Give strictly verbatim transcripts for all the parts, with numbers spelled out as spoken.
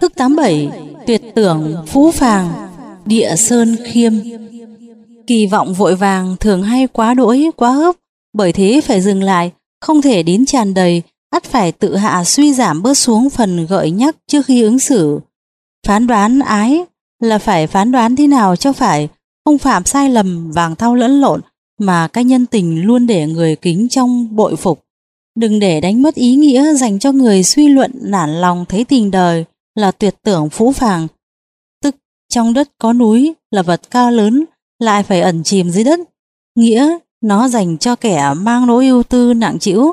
Thức tám bảy, tuyệt tưởng phú phàng, địa sơn khiêm. Kỳ vọng vội vàng thường hay quá đỗi quá hớp, bởi thế phải dừng lại, không thể đến tràn đầy, ắt phải tự hạ suy giảm bớt xuống phần gợi nhắc trước khi ứng xử. Phán đoán ái là phải phán đoán thế nào cho phải, không phạm sai lầm vàng thau lẫn lộn, mà cái nhân tình luôn để người kính trong bội phục. Đừng để đánh mất ý nghĩa dành cho người suy luận nản lòng thấy tình đời là tuyệt tưởng phũ phàng. Tức trong đất có núi là vật cao lớn, lại phải ẩn chìm dưới đất. Nghĩa nó dành cho kẻ mang nỗi ưu tư nặng trĩu,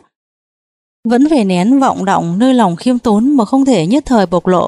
vẫn phải nén vọng động nơi lòng khiêm tốn mà không thể nhất thời bộc lộ.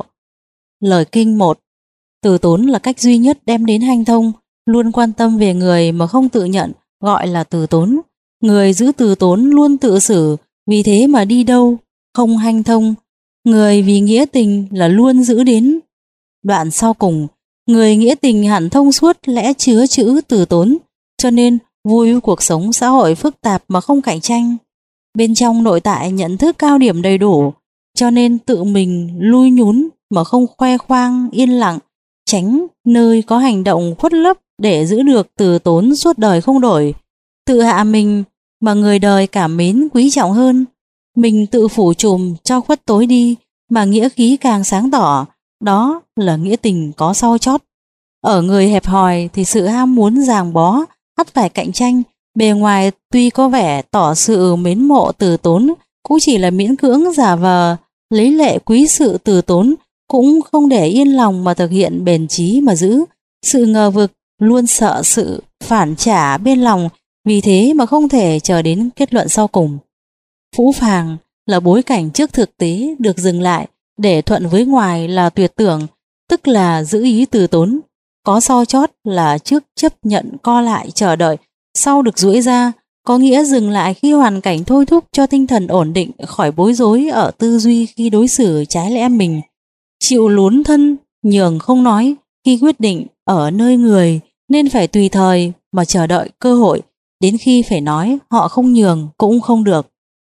Lời kinh một. Từ tốn là cách duy nhất đem đến hanh thông, luôn quan tâm về người mà không tự nhận, gọi là từ tốn. Người giữ từ tốn luôn tự xử, vì thế mà đi đâu không hanh thông. Người vì nghĩa tình là luôn giữ đến. Đoạn sau cùng, người nghĩa tình hẳn thông suốt lẽ chứa chữ từ tốn, cho nên vui cuộc sống xã hội phức tạp mà không cạnh tranh. Bên trong nội tại nhận thức cao điểm đầy đủ, cho nên tự mình lui nhún mà không khoe khoang, yên lặng, tránh nơi có hành động khuất lấp để giữ được từ tốn suốt đời không đổi. Tự hạ mình mà người đời cảm mến quý trọng hơn. Mình tự phủ trùm cho khuất tối đi mà nghĩa khí càng sáng tỏ, đó là nghĩa tình có sau chót. Ở người hẹp hòi thì sự ham muốn ràng bó, ắt phải cạnh tranh. Bề ngoài tuy có vẻ tỏ sự mến mộ từ tốn, cũng chỉ là miễn cưỡng giả vờ, lấy lệ quý sự từ tốn, cũng không để yên lòng mà thực hiện bền chí mà giữ. Sự ngờ vực, luôn sợ sự phản trả bên lòng, vì thế mà không thể chờ đến kết luận sau cùng. Phũ phàng là bối cảnh trước thực tế được dừng lại, để thuận với ngoài là tuyệt tưởng, tức là giữ ý từ tốn. Có sau chót là trước chấp nhận co lại chờ đợi, sau được duỗi ra, có nghĩa dừng lại khi hoàn cảnh thôi thúc cho tinh thần ổn định, khỏi bối rối ở tư duy khi đối xử trái lẽ mình. Chịu lún thân, nhường không nói, khi quyết định ở nơi người nên phải tùy thời mà chờ đợi cơ hội, đến khi phải nói họ không nhường cũng không được.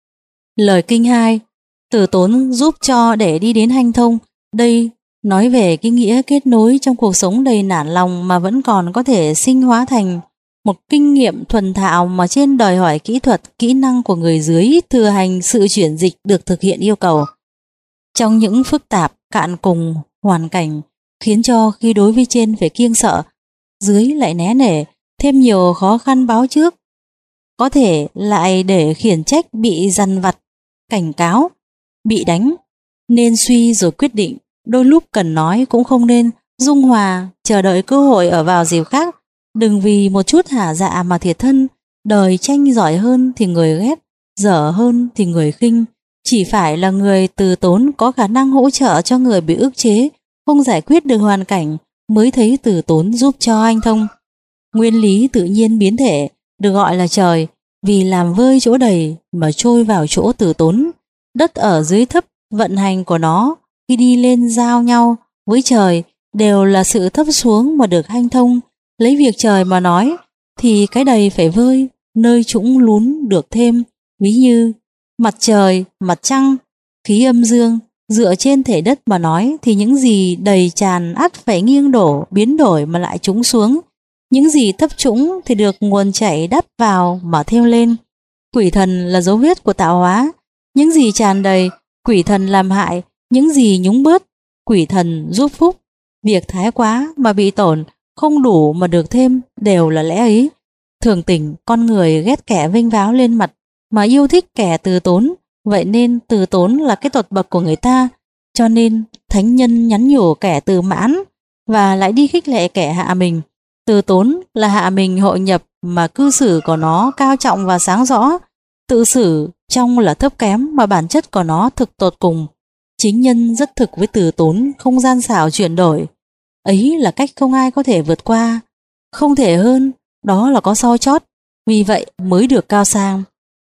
Lời kinh hai. Từ tốn giúp cho để đi đến hanh thông. Đây nói về cái nghĩa kết nối trong cuộc sống đầy nản lòng mà vẫn còn có thể sinh hóa thành một kinh nghiệm thuần thạo mà trên đòi hỏi kỹ thuật, kỹ năng của người dưới thừa hành sự chuyển dịch được thực hiện yêu cầu. Trong những phức tạp, cạn cùng hoàn cảnh khiến cho khi đối với trên phải kiêng sợ, dưới lại né nể, thêm nhiều khó khăn báo trước, có thể lại để khiển trách bị dằn vặt, cảnh cáo, bị đánh, nên suy rồi quyết định. Đôi lúc cần nói cũng không nên, dung hòa, chờ đợi cơ hội ở vào dịp khác. Đừng vì một chút hả dạ mà thiệt thân. Đời tranh giỏi hơn thì người ghét, dở hơn thì người khinh. Chỉ phải là người từ tốn có khả năng hỗ trợ cho người bị ức chế, không giải quyết được hoàn cảnh, mới thấy từ tốn giúp cho anh thông. Nguyên lý tự nhiên biến thể được gọi là trời, vì làm vơi chỗ đầy mà trôi vào chỗ từ tốn. Đất ở dưới thấp, vận hành của nó khi đi lên giao nhau với trời đều là sự thấp xuống mà được hanh thông. Lấy việc trời mà nói thì cái đầy phải vơi, nơi trũng lún được thêm. Ví như mặt trời, mặt trăng, khí âm dương. Dựa trên thể đất mà nói thì những gì đầy tràn ắt phải nghiêng đổ, biến đổi mà lại trũng xuống. Những gì thấp trũng thì được nguồn chảy đắp vào mà thêm lên. Quỷ thần là dấu vết của tạo hóa. Những gì tràn đầy, quỷ thần làm hại. Những gì nhúng bớt, quỷ thần giúp phúc. Việc thái quá mà bị tổn, không đủ mà được thêm, đều là lẽ ấy. Thường tình con người ghét kẻ vênh váo lên mặt, mà yêu thích kẻ từ tốn. Vậy nên từ tốn là cái tột bậc của người ta. Cho nên thánh nhân nhắn nhủ kẻ từ mãn, và lại đi khích lệ kẻ hạ mình. Từ tốn là hạ mình hội nhập, mà cư xử của nó cao trọng và sáng rõ. Tự xử trong là thấp kém, mà bản chất của nó thực tột cùng. Chính nhân rất thực với từ tốn, không gian xảo chuyển đổi. Ấy là cách không ai có thể vượt qua. Không thể hơn, đó là có sau chót. Vì vậy mới được cao sang.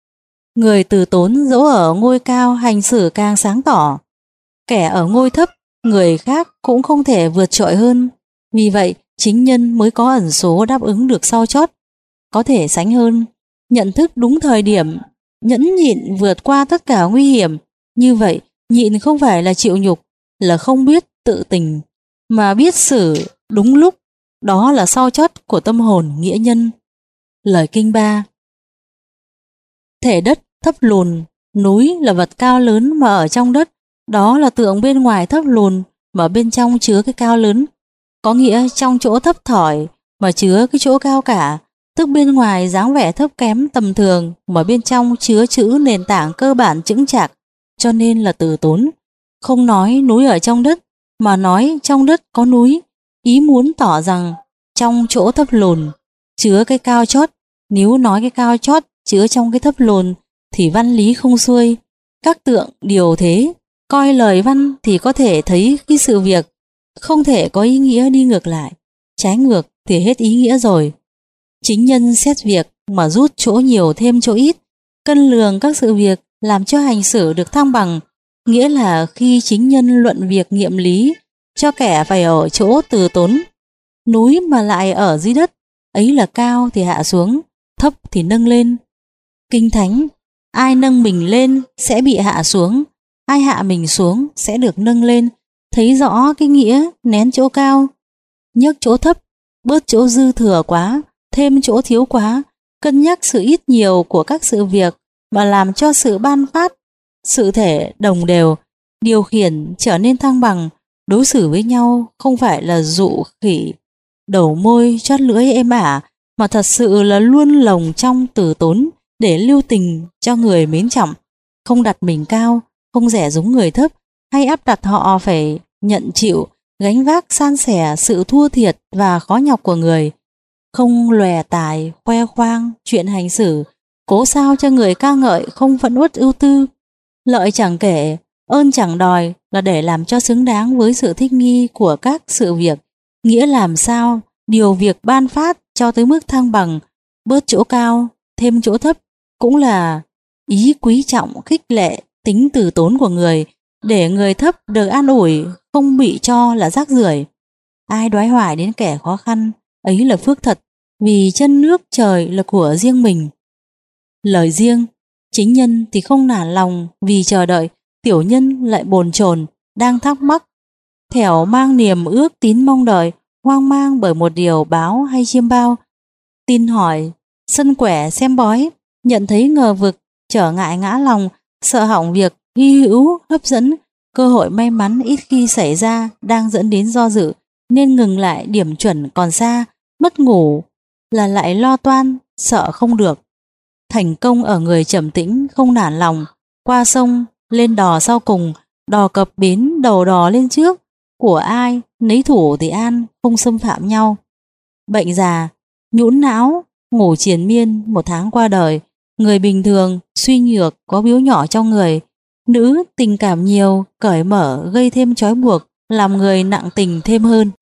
Người từ tốn dẫu ở ngôi cao hành xử càng sáng tỏ. Kẻ ở ngôi thấp, người khác cũng không thể vượt trội hơn. Vì vậy chính nhân mới có ẩn số đáp ứng được sau chót, có thể sánh hơn. Nhận thức đúng thời điểm, nhẫn nhịn vượt qua tất cả nguy hiểm. Như vậy nhịn không phải là chịu nhục, là không biết tự tình, mà biết xử đúng lúc, đó là sau chót của tâm hồn nghĩa nhân. Lời kinh ba. Thể đất thấp lùn, núi là vật cao lớn mà ở trong đất, đó là tượng bên ngoài thấp lùn mà bên trong chứa cái cao lớn. Có nghĩa trong chỗ thấp thỏi mà chứa cái chỗ cao cả, tức bên ngoài dáng vẻ thấp kém tầm thường mà bên trong chứa chữ nền tảng cơ bản chững chạc, cho nên là từ tốn. Không nói núi ở trong đất, mà nói trong đất có núi, ý muốn tỏ rằng trong chỗ thấp lùn chứa cái cao chót. Nếu nói cái cao chót chứa trong cái thấp lùn thì văn lý không xuôi. Các tượng điều thế, coi lời văn thì có thể thấy cái sự việc không thể có ý nghĩa đi ngược lại, trái ngược thì hết ý nghĩa rồi. Chính nhân xét việc mà rút chỗ nhiều thêm chỗ ít, cân lường các sự việc làm cho hành xử được thăng bằng, nghĩa là khi chính nhân luận việc nghiệm lý, cho kẻ phải ở chỗ từ tốn. Núi mà lại ở dưới đất, ấy là cao thì hạ xuống, thấp thì nâng lên. Kinh thánh, ai nâng mình lên sẽ bị hạ xuống, ai hạ mình xuống sẽ được nâng lên, thấy rõ cái nghĩa nén chỗ cao, nhấc chỗ thấp, bớt chỗ dư thừa quá, thêm chỗ thiếu quá, cân nhắc sự ít nhiều của các sự việc mà làm cho sự ban phát, sự thể đồng đều, điều khiển trở nên thăng bằng. Đối xử với nhau không phải là dụ khỉ, đầu môi chót lưỡi êm ả, mà thật sự là luôn lồng trong từ tốn để lưu tình cho người mến trọng, không đặt mình cao, không rẻ rúng người thấp, hay áp đặt họ phải nhận chịu, gánh vác san sẻ sự thua thiệt và khó nhọc của người. Không lòe tài, khoe khoang, chuyện hành xử, cố sao cho người ca ngợi không phẫn uất ưu tư. Lợi chẳng kể, ơn chẳng đòi là để làm cho xứng đáng với sự thích nghi của các sự việc, nghĩa làm sao điều việc ban phát cho tới mức thăng bằng, bớt chỗ cao, thêm chỗ thấp, cũng là ý quý trọng khích lệ tính từ tốn của người, để người thấp được an ủi, không bị cho là rác rưởi. Ai đoái hoài đến kẻ khó khăn, ấy là phước thật, vì chân nước trời là của riêng mình. Lời riêng, chính nhân thì không nản lòng vì chờ đợi, tiểu nhân lại bồn chồn đang thắc mắc, thẻo mang niềm ước tín mong đợi, hoang mang bởi một điều báo hay chiêm bao. Tin hỏi, sân quẻ xem bói, nhận thấy ngờ vực, trở ngại ngã lòng, sợ hỏng việc hy hữu hấp dẫn, cơ hội may mắn ít khi xảy ra đang dẫn đến do dự, nên ngừng lại điểm chuẩn còn xa, mất ngủ là lại lo toan, sợ không được. Thành công ở người trầm tĩnh không nản lòng, qua sông lên đò sau cùng, đò cập bến đầu đò lên trước, của ai nấy thủ thì an, không xâm phạm nhau. Bệnh già, nhũn não, ngủ triền miên một tháng qua đời. Người bình thường, suy nhược, có biếu nhỏ trong người. Nữ tình cảm nhiều, cởi mở, gây thêm trói buộc, làm người nặng tình thêm hơn.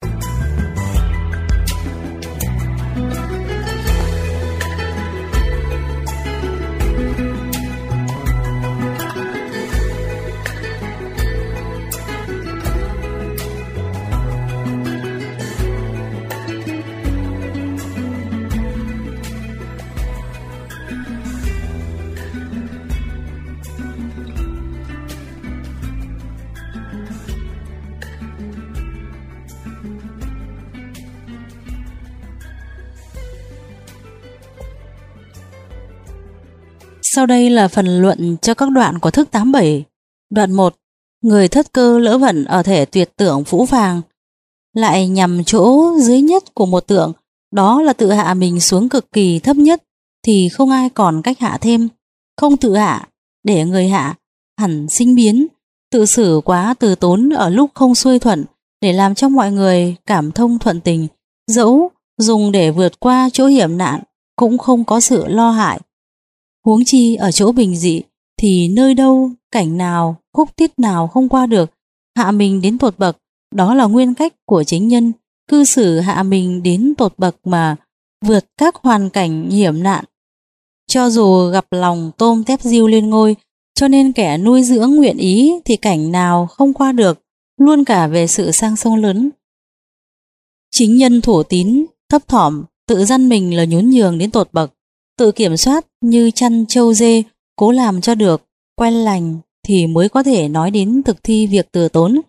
Sau đây là phần luận cho các đoạn của thức tám bảy. Đoạn một. Người thất cơ lỡ vận ở thể tuyệt tưởng phũ phàng, lại nhằm chỗ dưới nhất của một tượng, đó là tự hạ mình xuống cực kỳ thấp nhất, thì không ai còn cách hạ thêm. Không tự hạ, để người hạ, hẳn sinh biến, tự xử quá từ tốn ở lúc không xuôi thuận, để làm cho mọi người cảm thông thuận tình, dẫu dùng để vượt qua chỗ hiểm nạn, cũng không có sự lo hại. Huống chi ở chỗ bình dị, thì nơi đâu, cảnh nào, khúc tiết nào không qua được, hạ mình đến tột bậc, đó là nguyên cách của chính nhân, cư xử hạ mình đến tột bậc mà vượt các hoàn cảnh hiểm nạn. Cho dù gặp lòng tôm tép diêu lên ngôi, cho nên kẻ nuôi dưỡng nguyện ý thì cảnh nào không qua được, luôn cả về sự sang sông lớn. Chính nhân thủ tín, thấp thỏm, tự dăn mình là nhún nhường đến tột bậc, tự kiểm soát như chăn trâu dê, cố làm cho được, quen lành thì mới có thể nói đến thực thi việc từ tốn.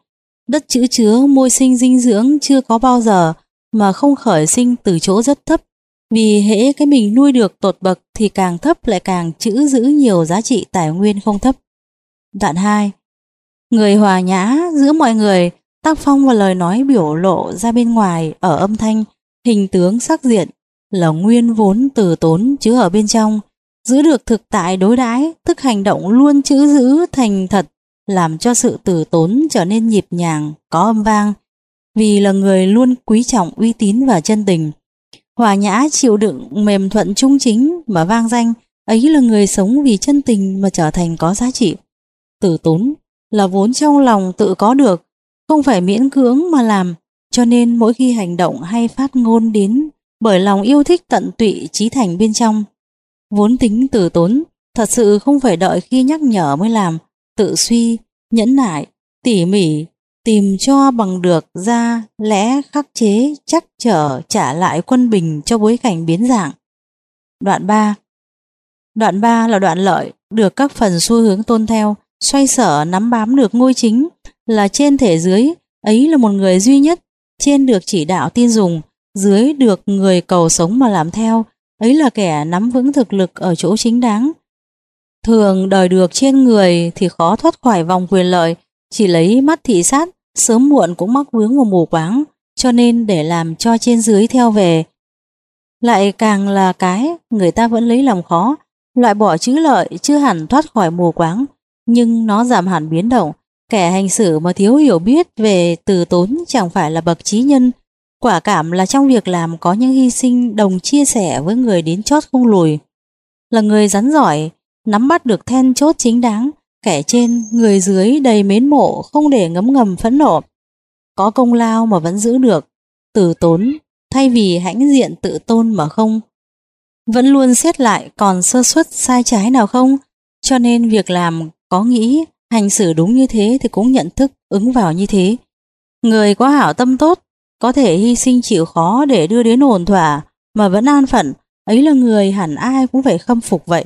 Đất chữ chứa môi sinh dinh dưỡng chưa có bao giờ mà không khởi sinh từ chỗ rất thấp. Vì hễ cái mình nuôi được tột bậc thì càng thấp lại càng trữ giữ nhiều giá trị tài nguyên không thấp. Đoạn hai. Người hòa nhã giữa mọi người, tác phong và lời nói biểu lộ ra bên ngoài ở âm thanh, hình tướng sắc diện là nguyên vốn từ tốn chứ ở bên trong, giữ được thực tại đối đãi, tức hành động luôn trữ giữ thành thật, làm cho sự từ tốn trở nên nhịp nhàng, có âm vang, vì là người luôn quý trọng uy tín và chân tình. Hòa nhã chịu đựng mềm thuận trung chính mà vang danh, ấy là người sống vì chân tình mà trở thành có giá trị. Từ tốn là vốn trong lòng tự có được, không phải miễn cưỡng mà làm, cho nên mỗi khi hành động hay phát ngôn đến bởi lòng yêu thích tận tụy chí thành bên trong. Vốn tính từ tốn thật sự không phải đợi khi nhắc nhở mới làm, tự suy, nhẫn nại, tỉ mỉ, tìm cho bằng được ra lẽ khắc chế chắc trở trả lại quân bình cho bối cảnh biến dạng. Đoạn ba. Đoạn ba là đoạn lợi, được các phần xu hướng tôn theo, xoay sở nắm bám được ngôi chính, là trên thể dưới, ấy là một người duy nhất, trên được chỉ đạo tin dùng, dưới được người cầu sống mà làm theo, ấy là kẻ nắm vững thực lực ở chỗ chính đáng. Thường đời được trên người thì khó thoát khỏi vòng quyền lợi, chỉ lấy mắt thị sát, sớm muộn cũng mắc vướng vào mù quáng, cho nên để làm cho trên dưới theo về. Lại càng là cái người ta vẫn lấy làm khó, loại bỏ chữ lợi chưa hẳn thoát khỏi mù quáng, nhưng nó giảm hẳn biến động. Kẻ hành xử mà thiếu hiểu biết về từ tốn chẳng phải là bậc trí nhân, quả cảm là trong việc làm có những hy sinh đồng chia sẻ với người đến chót không lùi. Là người rắn giỏi, nắm bắt được then chốt chính đáng, kẻ trên, người dưới đầy mến mộ không để ngấm ngầm phẫn nộ. Có công lao mà vẫn giữ được từ tốn, thay vì hãnh diện tự tôn mà không. Vẫn luôn xét lại còn sơ suất sai trái nào không, cho nên việc làm có nghĩ, hành xử đúng như thế thì cũng nhận thức ứng vào như thế. Người có hảo tâm tốt, có thể hy sinh chịu khó để đưa đến ổn thỏa mà vẫn an phận, ấy là người hẳn ai cũng phải khâm phục vậy.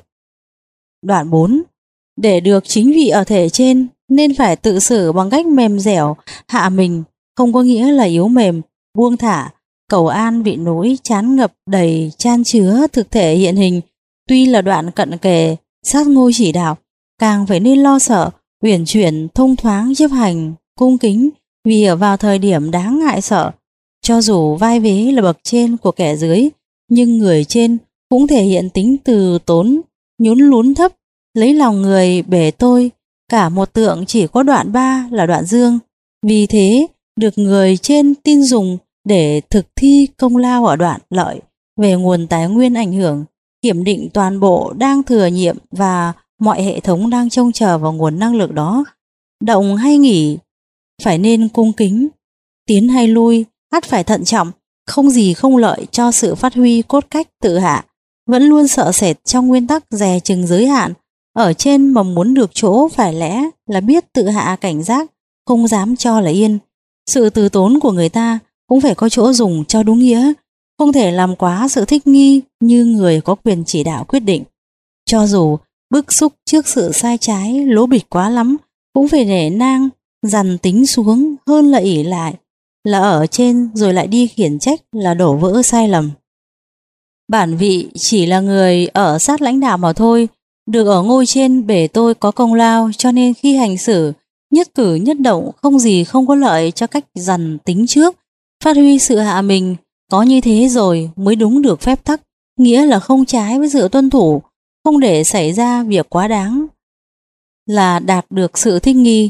Đoạn bốn. Để được chính vị ở thể trên nên phải tự xử bằng cách mềm dẻo, hạ mình, không có nghĩa là yếu mềm, buông thả, cầu an vị nỗi chán ngập đầy chan chứa thực thể hiện hình. Tuy là đoạn cận kề, sát ngôi chỉ đạo, càng phải nên lo sợ, uyển chuyển, thông thoáng chấp hành, cung kính, vì ở vào thời điểm đáng ngại sợ. Cho dù vai vế là bậc trên của kẻ dưới, nhưng người trên cũng thể hiện tính từ tốn, nhún lún thấp, lấy lòng người bể tôi. Cả một tượng chỉ có đoạn ba là đoạn dương, vì thế được người trên tin dùng để thực thi công lao ở đoạn lợi về nguồn tài nguyên ảnh hưởng, kiểm định toàn bộ đang thừa nhiệm và mọi hệ thống đang trông chờ vào nguồn năng lực đó. Động hay nghỉ phải nên cung kính, tiến hay lui ắt phải thận trọng, không gì không lợi cho sự phát huy cốt cách tự hạ, vẫn luôn sợ sệt trong nguyên tắc dè chừng giới hạn. Ở trên mà muốn được chỗ phải lẽ là biết tự hạ cảnh giác, không dám cho là yên. Sự từ tốn của người ta cũng phải có chỗ dùng cho đúng nghĩa, không thể làm quá sự thích nghi như người có quyền chỉ đạo quyết định. Cho dù bức xúc trước sự sai trái lố bịch quá lắm, cũng phải nể nang, dằn tính xuống hơn là ỷ lại, là ở trên rồi lại đi khiển trách là đổ vỡ sai lầm. Bản vị chỉ là người ở sát lãnh đạo mà thôi, được ở ngôi trên bể tôi có công lao, cho nên khi hành xử, nhất cử nhất động không gì không có lợi cho cách dằn tính trước, phát huy sự hạ mình. Có như thế rồi mới đúng được phép tắc, nghĩa là không trái với sự tuân thủ, không để xảy ra việc quá đáng, là đạt được sự thích nghi.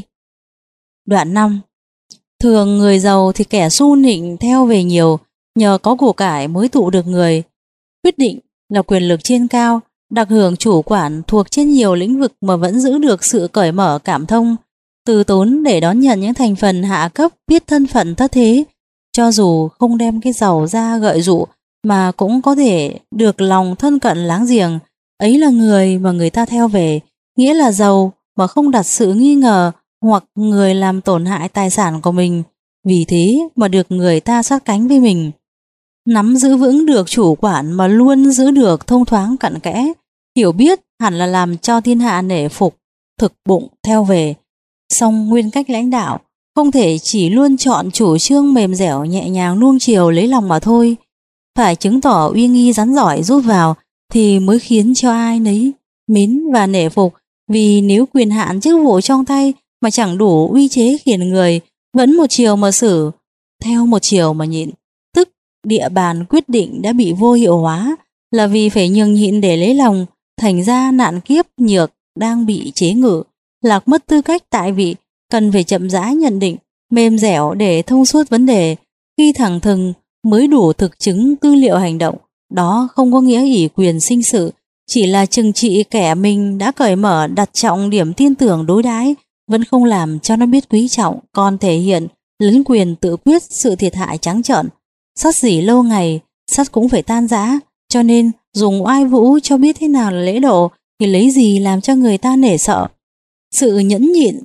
Đoạn năm. Thường người giàu thì kẻ su nịnh theo về nhiều, nhờ có của cải mới tụ được người. Quyết định là quyền lực trên cao, đặc hưởng chủ quản thuộc trên nhiều lĩnh vực mà vẫn giữ được sự cởi mở cảm thông, từ tốn để đón nhận những thành phần hạ cấp, biết thân phận thất thế, cho dù không đem cái giàu ra gợi dụ mà cũng có thể được lòng thân cận láng giềng. Ấy là người mà người ta theo về, nghĩa là giàu mà không đặt sự nghi ngờ hoặc người làm tổn hại tài sản của mình, vì thế mà được người ta sát cánh với mình. Nắm giữ vững được chủ quản mà luôn giữ được thông thoáng cặn kẽ, hiểu biết hẳn là làm cho thiên hạ nể phục, thực bụng theo về. Song nguyên cách lãnh đạo không thể chỉ luôn chọn chủ trương mềm dẻo nhẹ nhàng nuông chiều lấy lòng mà thôi. Phải chứng tỏ uy nghi rắn giỏi rút vào thì mới khiến cho ai nấy mến và nể phục. Vì nếu quyền hạn chức vụ trong tay mà chẳng đủ uy chế khiển người, vẫn một chiều mà xử, theo một chiều mà nhịn, tức địa bàn quyết định đã bị vô hiệu hóa, là vì phải nhường nhịn để lấy lòng. Thành ra nạn kiếp nhược đang bị chế ngự, lạc mất tư cách tại vị, cần phải chậm rãi nhận định, mềm dẻo để thông suốt vấn đề. Khi thẳng thừng mới đủ thực chứng tư liệu hành động. Đó không có nghĩa ủy quyền sinh sự, chỉ là trừng trị kẻ mình đã cởi mở đặt trọng điểm tin tưởng đối đãi, vẫn không làm cho nó biết quý trọng, còn thể hiện lấn quyền tự quyết sự thiệt hại trắng trợn. Sắt dỉ lâu ngày, sắt cũng phải tan rã, cho nên dùng oai vũ cho biết thế nào là lễ độ thì lấy gì làm cho người ta nể sợ. Sự nhẫn nhịn,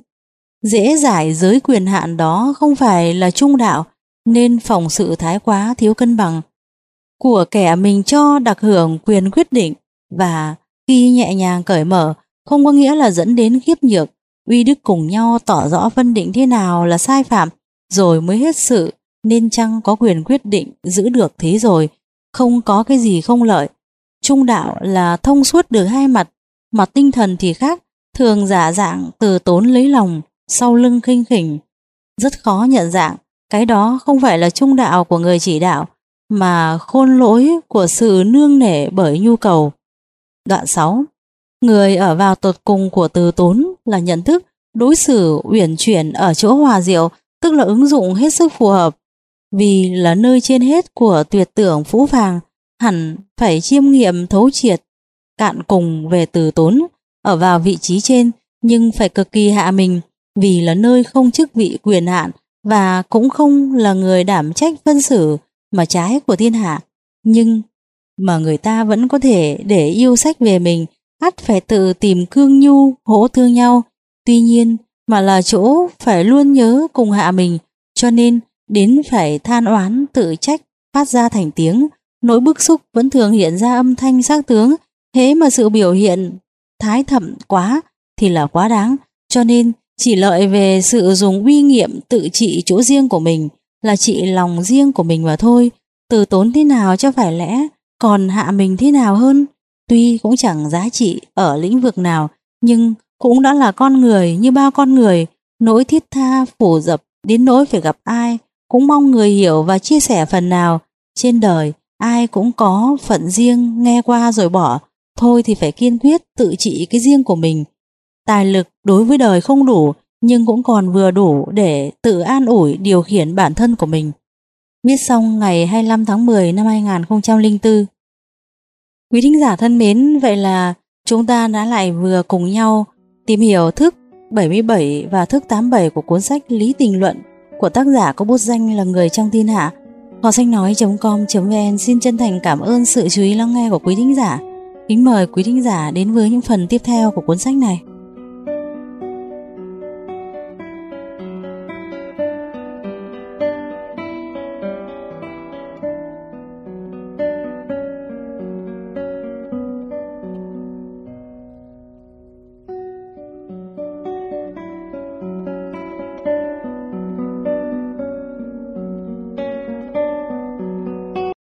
dễ giải giới quyền hạn đó không phải là trung đạo, nên phòng sự thái quá thiếu cân bằng của kẻ mình cho đặc hưởng quyền quyết định, và khi nhẹ nhàng cởi mở không có nghĩa là dẫn đến khiếp nhược. Uy đức cùng nhau tỏ rõ phân định thế nào là sai phạm, rồi mới hết sự, nên chăng có quyền quyết định giữ được thế rồi, không có cái gì không lợi. Trung đạo là thông suốt được hai mặt, mặt tinh thần thì khác, thường giả dạng từ tốn lấy lòng, sau lưng khinh khỉnh, rất khó nhận dạng. Cái đó không phải là trung đạo của người chỉ đạo, mà khôn lỗi của sự nương nể bởi nhu cầu. Đoạn sáu. Người ở vào tột cùng của từ tốn là nhận thức, đối xử uyển chuyển ở chỗ hòa diệu, tức là ứng dụng hết sức phù hợp. Vì là nơi trên hết của tuyệt tưởng phũ phàng, hẳn phải chiêm nghiệm thấu triệt, cạn cùng về từ tốn. Ở vào vị trí trên, nhưng phải cực kỳ hạ mình, vì là nơi không chức vị quyền hạn, và cũng không là người đảm trách phân xử mà trái của thiên hạ. Nhưng mà người ta vẫn có thể để yêu sách về mình, ắt phải tự tìm cương nhu hỗ thương nhau. Tuy nhiên mà là chỗ phải luôn nhớ cùng hạ mình, cho nên đến phải than oán tự trách phát ra thành tiếng. Nỗi bức xúc vẫn thường hiện ra âm thanh sắc tướng, thế mà sự biểu hiện thái thậm quá thì là quá đáng. Cho nên chỉ lợi về sự dùng uy nghiệm tự trị chỗ riêng của mình, là trị lòng riêng của mình mà thôi. Từ tốn thế nào cho phải lẽ, còn hạ mình thế nào hơn. Tuy cũng chẳng giá trị ở lĩnh vực nào, nhưng cũng đã là con người như bao con người. Nỗi thiết tha phủ dập đến nỗi phải gặp ai cũng mong người hiểu và chia sẻ phần nào. Trên đời ai cũng có phận riêng, nghe qua rồi bỏ. Thôi thì phải kiên quyết tự trị cái riêng của mình. Tài lực đối với đời không đủ, nhưng cũng còn vừa đủ để tự an ủi điều khiển bản thân của mình. Viết xong ngày hai mươi lăm tháng mười năm hai nghìn không trăm lẻ bốn. Quý thính giả thân mến, vậy là chúng ta đã lại vừa cùng nhau tìm hiểu thức bảy mươi bảy và thức tám mươi bảy của cuốn sách Lý Tình Luận của tác giả có bút danh là Người Trong Thiên Hạ. Kho sách nói chấm com chấm vn xin chân thành cảm ơn sự chú ý lắng nghe của quý thính giả. Kính mời quý thính giả đến với những phần tiếp theo của cuốn sách này.